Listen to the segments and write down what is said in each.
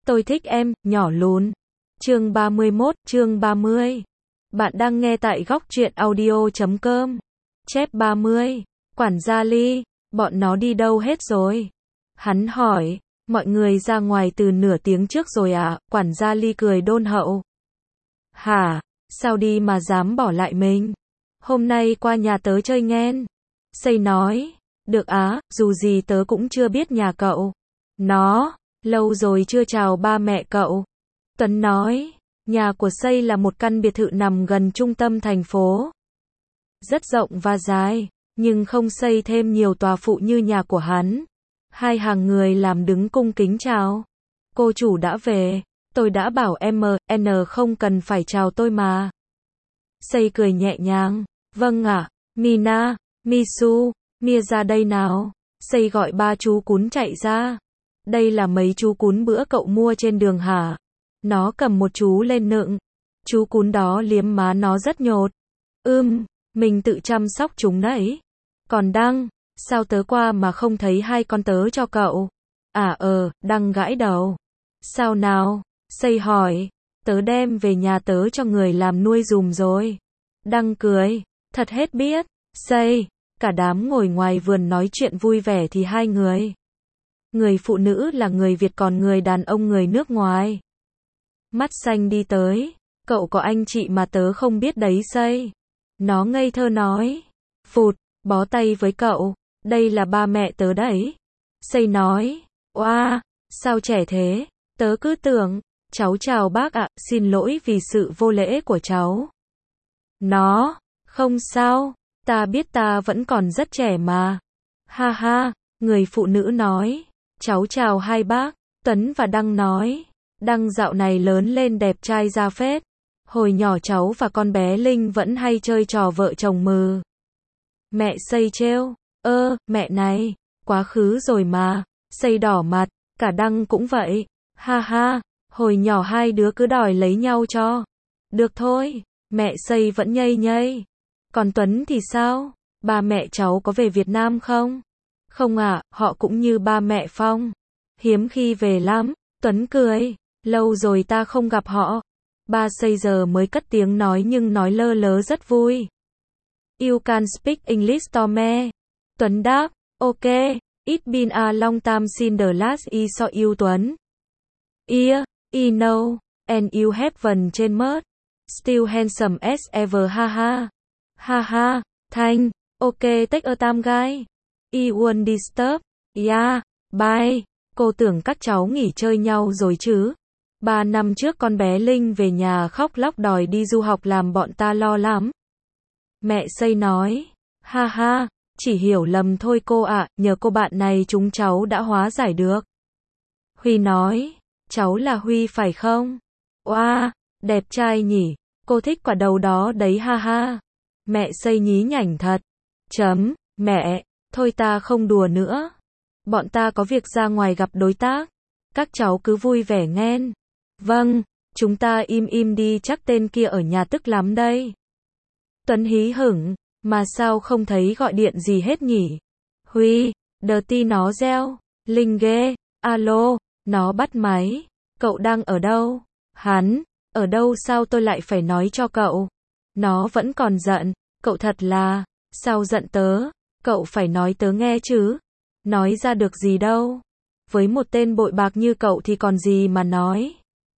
Tôi thích em, nhỏ lùn. Chương 31, chương 30. Bạn đang nghe tại góc truyện audio.com. Chép 30. Quản gia Ly, bọn nó đi đâu hết rồi? Hắn hỏi, mọi người ra ngoài từ nửa tiếng trước rồi à? Quản gia Ly cười đôn hậu. Hả? Sao đi mà dám bỏ lại mình? Hôm nay qua nhà tớ chơi nghen. Xây nói, được á, dù gì tớ cũng chưa biết nhà cậu. Nó, lâu rồi chưa chào ba mẹ cậu. Tuấn nói, nhà của Xây là một căn biệt thự nằm gần trung tâm thành phố. Rất rộng và dài, nhưng không xây thêm nhiều tòa phụ như nhà của hắn. Hai hàng người làm đứng cung kính chào. Cô chủ đã về, tôi đã bảo em MN không cần phải chào tôi mà. Xây cười nhẹ nhàng, vâng ạ, Mina, Misu, Mia ra đây nào. Xây gọi ba chú cún chạy ra. Đây là mấy chú cún bữa cậu mua trên đường hả? Nó cầm một chú lên nựng. Chú cún đó liếm má nó rất nhột. Mình tự chăm sóc chúng đấy. Còn Đăng, sao tớ qua mà không thấy hai con tớ cho cậu? Đăng gãi đầu. Sao nào? Xây hỏi. Tớ đem về nhà tớ cho người làm nuôi giùm rồi. Đăng cười. Thật hết biết. Xây. Cả đám ngồi ngoài vườn nói chuyện vui vẻ thì hai người. Người phụ nữ là người Việt còn người đàn ông người nước ngoài. Mắt xanh đi tới. Cậu có anh chị mà tớ không biết đấy Xây. Nó ngây thơ nói. Phụt, bó tay với cậu. Đây là ba mẹ tớ đấy. Xây nói. Oa, sao trẻ thế? Tớ cứ tưởng. Cháu chào bác ạ, xin lỗi vì sự vô lễ của cháu. Nó. Không sao. Ta biết ta vẫn còn rất trẻ mà. Ha ha, người phụ nữ nói. Cháu chào hai bác. Tuấn và Đăng nói. Đăng dạo này lớn lên đẹp trai ra phết. Hồi nhỏ cháu và con bé Linh vẫn hay chơi trò vợ chồng mừ. Mẹ Xây trêu. Mẹ này, quá khứ rồi mà. Xây đỏ mặt, cả Đăng cũng vậy. Ha ha, hồi nhỏ hai đứa cứ đòi lấy nhau cho. Được thôi, mẹ Xây vẫn nhây nhây. Còn Tuấn thì sao? Ba mẹ cháu có về Việt Nam không? Không ạ, họ cũng như ba mẹ Phong. Hiếm khi về lắm. Tuấn cười. Lâu rồi ta không gặp họ. Ba Xây giờ mới cất tiếng nói nhưng nói lơ lớ rất vui. You can speak English to me. Tuấn đáp. Ok, it's been a long time since the last I saw you Tuấn. Yeah, I know, and you haven't changed. Still handsome as ever ha ha. Ha ha, Thanh, ok take a time guy. I won't disturb. Yeah, bye. Cô tưởng các cháu nghỉ chơi nhau rồi chứ. 3 năm trước con bé Linh về nhà khóc lóc đòi đi du học làm bọn ta lo lắm. Mẹ Xây nói. Ha ha, chỉ hiểu lầm thôi cô ạ, nhờ cô bạn này chúng cháu đã hóa giải được. Huy nói. Cháu là Huy phải không? Oa, đẹp trai nhỉ, cô thích quả đầu đó đấy ha ha. Mẹ Xây nhí nhảnh thật. Mẹ, thôi ta không đùa nữa. Bọn ta có việc ra ngoài gặp đối tác. Các cháu cứ vui vẻ nghen. Vâng, chúng ta im đi chắc tên kia ở nhà tức lắm đây. Tuấn hí hửng, mà sao không thấy gọi điện gì hết nhỉ? Huy, đờ ti nó reo. Linh ghê, alo, nó bắt máy. Cậu đang ở đâu? Hắn, ở đâu sao tôi lại phải nói cho cậu? Nó vẫn còn giận, cậu thật là, sao giận tớ? Cậu phải nói tớ nghe chứ. Nói ra được gì đâu. Với một tên bội bạc như cậu thì còn gì mà nói.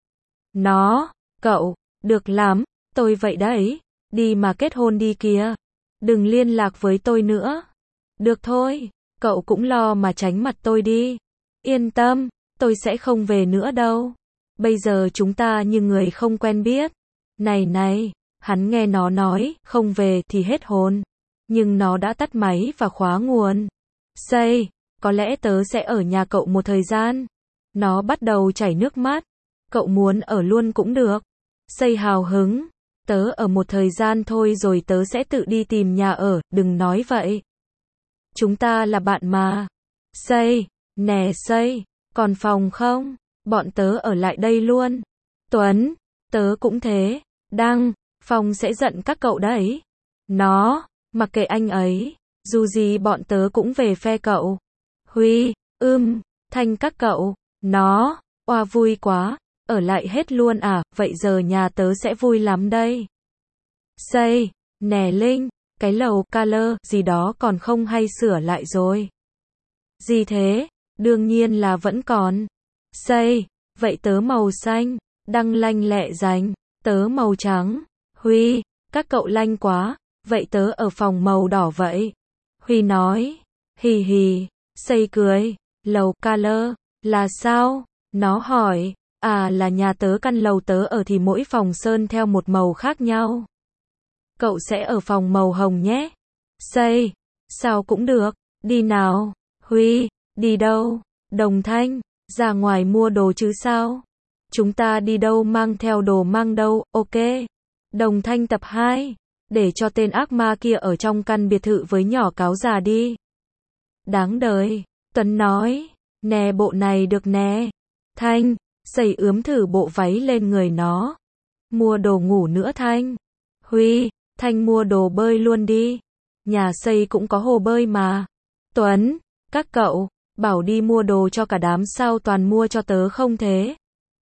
Nó, cậu, được lắm, tôi vậy đấy. Đi mà kết hôn đi kìa. Đừng liên lạc với tôi nữa. Được thôi, cậu cũng lo mà tránh mặt tôi đi. Yên tâm, tôi sẽ không về nữa đâu. Bây giờ chúng ta như người không quen biết. Này, hắn nghe nó nói, không về thì hết hồn. Nhưng nó đã tắt máy và khóa nguồn. Xây, có lẽ tớ sẽ ở nhà cậu một thời gian. Nó bắt đầu chảy nước mắt. Cậu muốn ở luôn cũng được. Xây hào hứng. Tớ ở một thời gian thôi rồi tớ sẽ tự đi tìm nhà ở, đừng nói vậy. Chúng ta là bạn mà. Xây, nè Xây, còn phòng không? Bọn tớ ở lại đây luôn. Tuấn, tớ cũng thế. Đăng, Phong sẽ giận các cậu đấy. Nó, mặc kệ anh ấy. Dù gì bọn tớ cũng về phe cậu. Huy, Thanh các cậu. Nó, Oa vui quá, ở lại hết luôn à, vậy giờ nhà tớ sẽ vui lắm đây. Xây, nè Linh, cái lầu color gì đó còn không hay sửa lại rồi. Gì thế? Đương nhiên là vẫn còn. Xây, vậy tớ màu xanh, Đăng lanh lẹ dành, tớ màu trắng. Huy, các cậu lanh quá, vậy tớ ở phòng màu đỏ vậy. Huy nói, hì hì, Xây cười, lầu color, là sao? Nó hỏi, à là nhà tớ căn lầu tớ ở thì mỗi phòng sơn theo một màu khác nhau. Cậu sẽ ở phòng màu hồng nhé. Xây, sao cũng được, đi nào. Huy, đi đâu? Đồng Thanh, ra ngoài mua đồ chứ sao? Chúng ta đi đâu mang theo đồ mang đâu, ok. Đồng Thanh tập 2, để cho tên ác ma kia ở trong căn biệt thự với nhỏ cáo già đi. Đáng đời, Tuấn nói, nè bộ này được nè. Thanh, Xây ướm thử bộ váy lên người nó. Mua đồ ngủ nữa Thanh. Huy, Thanh mua đồ bơi luôn đi. Nhà Xây cũng có hồ bơi mà. Tuấn, các cậu, bảo đi mua đồ cho cả đám sao toàn mua cho tớ không thế?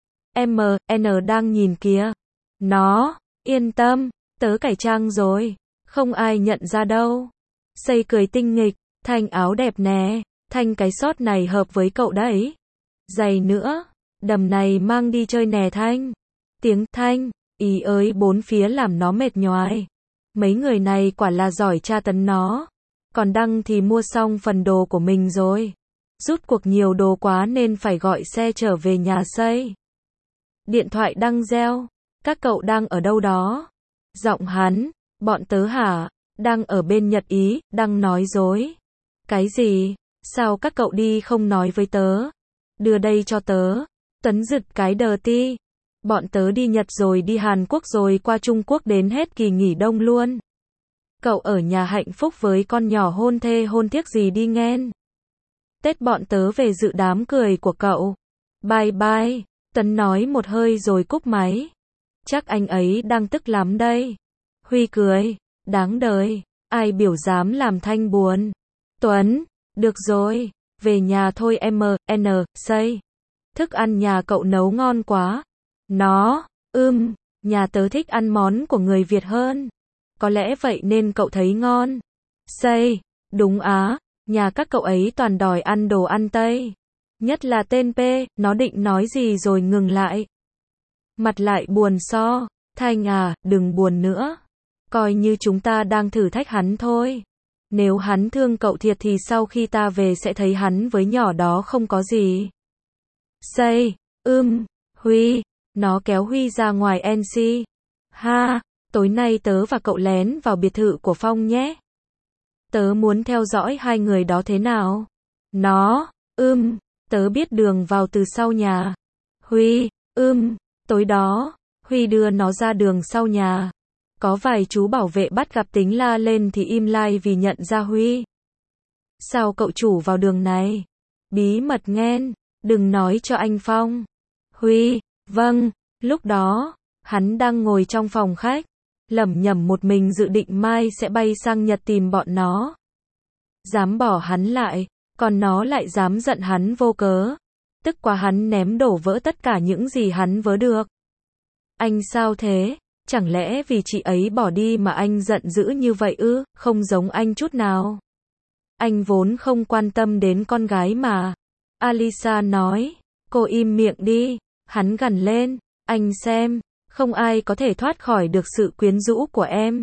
N đang nhìn kìa. Nó, yên tâm, tớ cải trang rồi, không ai nhận ra đâu. Xây cười tinh nghịch, Thanh áo đẹp nè, Thanh cái sót này hợp với cậu đấy. Giày nữa, đầm này mang đi chơi nè Thanh. Tiếng Thanh, ý ới bốn phía làm nó mệt nhoài. Mấy người này quả là giỏi tra tấn nó. Còn Đăng thì mua xong phần đồ của mình rồi. Rút cuộc nhiều đồ quá nên phải gọi xe trở về nhà Xây. Điện thoại Đăng reo. Các cậu đang ở đâu đó? Giọng hắn, bọn tớ hả? Đang ở bên Nhật Ý, Đăng nói dối. Cái gì? Sao các cậu đi không nói với tớ? Đưa đây cho tớ. Tuấn giật cái đờ ti. Bọn tớ đi Nhật rồi đi Hàn Quốc rồi qua Trung Quốc đến hết kỳ nghỉ đông luôn. Cậu ở nhà hạnh phúc với con nhỏ hôn thê hôn tiếc gì đi nghen. Tết bọn tớ về dự đám cười của cậu. Bye bye, Tuấn nói một hơi rồi cúp máy. Chắc anh ấy đang tức lắm đây. Huy cười, đáng đời, ai biểu dám làm Thanh buồn. Tuấn, được rồi, về nhà thôi Xây. Thức ăn nhà cậu nấu ngon quá. Nó, nhà tớ thích ăn món của người Việt hơn. Có lẽ vậy nên cậu thấy ngon. Xây, đúng á, nhà các cậu ấy toàn đòi ăn đồ ăn Tây. Nhất là tên P, nó định nói gì rồi ngừng lại. Mặt lại buồn so, Thanh à, đừng buồn nữa. Coi như chúng ta đang thử thách hắn thôi. Nếu hắn thương cậu thiệt thì sau khi ta về sẽ thấy hắn với nhỏ đó không có gì. Xây, Huy, nó kéo Huy ra ngoài NC. Ha, tối nay tớ và cậu lén vào biệt thự của Phong nhé. Tớ muốn theo dõi hai người đó thế nào. Nó, tớ biết đường vào từ sau nhà. Huy, tối đó, Huy đưa nó ra đường sau nhà. Có vài chú bảo vệ bắt gặp tính la lên thì im lai vì nhận ra Huy. Sao cậu chủ vào đường này? Bí mật nghen, đừng nói cho anh Phong. Huy, vâng, lúc đó, hắn đang ngồi trong phòng khách, lẩm nhẩm một mình dự định mai sẽ bay sang Nhật tìm bọn nó. Dám bỏ hắn lại, còn nó lại dám giận hắn vô cớ. Tức quá hắn ném đổ vỡ tất cả những gì hắn vớ được. Anh sao thế? Chẳng lẽ vì chị ấy bỏ đi mà anh giận dữ như vậy ư? Không giống anh chút nào. Anh vốn không quan tâm đến con gái mà. Alisa nói, cô im miệng đi. Hắn gằn lên, anh xem, không ai có thể thoát khỏi được sự quyến rũ của em.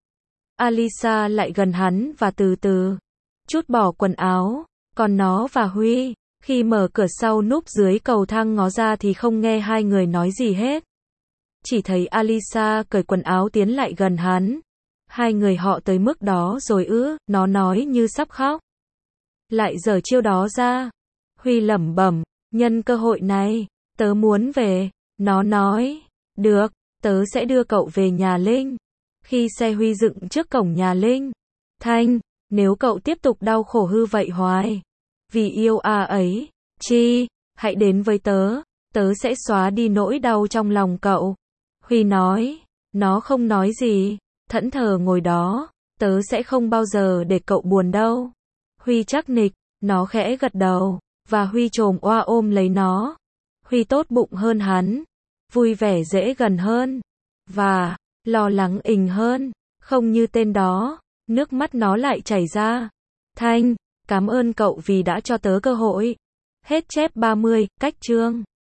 Alisa lại gần hắn và từ từ trút bỏ quần áo. Còn nó và Huy, khi mở cửa sau núp dưới cầu thang ngó ra thì không nghe hai người nói gì hết. Chỉ thấy Alisa cởi quần áo tiến lại gần hắn. Hai người họ tới mức đó rồi ư? Nó nói như sắp khóc. Lại giở chiêu đó ra. Huy lẩm bẩm, nhân cơ hội này, tớ muốn về. Nó nói, được, tớ sẽ đưa cậu về nhà Linh. Khi xe Huy dựng trước cổng nhà Linh. Thanh, nếu cậu tiếp tục đau khổ hư vậy hoài, vì yêu ấy, hãy đến với tớ, tớ sẽ xóa đi nỗi đau trong lòng cậu. Huy nói, nó không nói gì, thẫn thờ ngồi đó, tớ sẽ không bao giờ để cậu buồn đâu. Huy chắc nịch, nó khẽ gật đầu, và Huy chồm oa ôm lấy nó. Huy tốt bụng hơn hắn, vui vẻ dễ gần hơn, và lo lắng ình hơn, không như tên đó. Nước mắt nó lại chảy ra. Thanh, cảm ơn cậu vì đã cho tớ cơ hội. Hết chép 30, cách chương.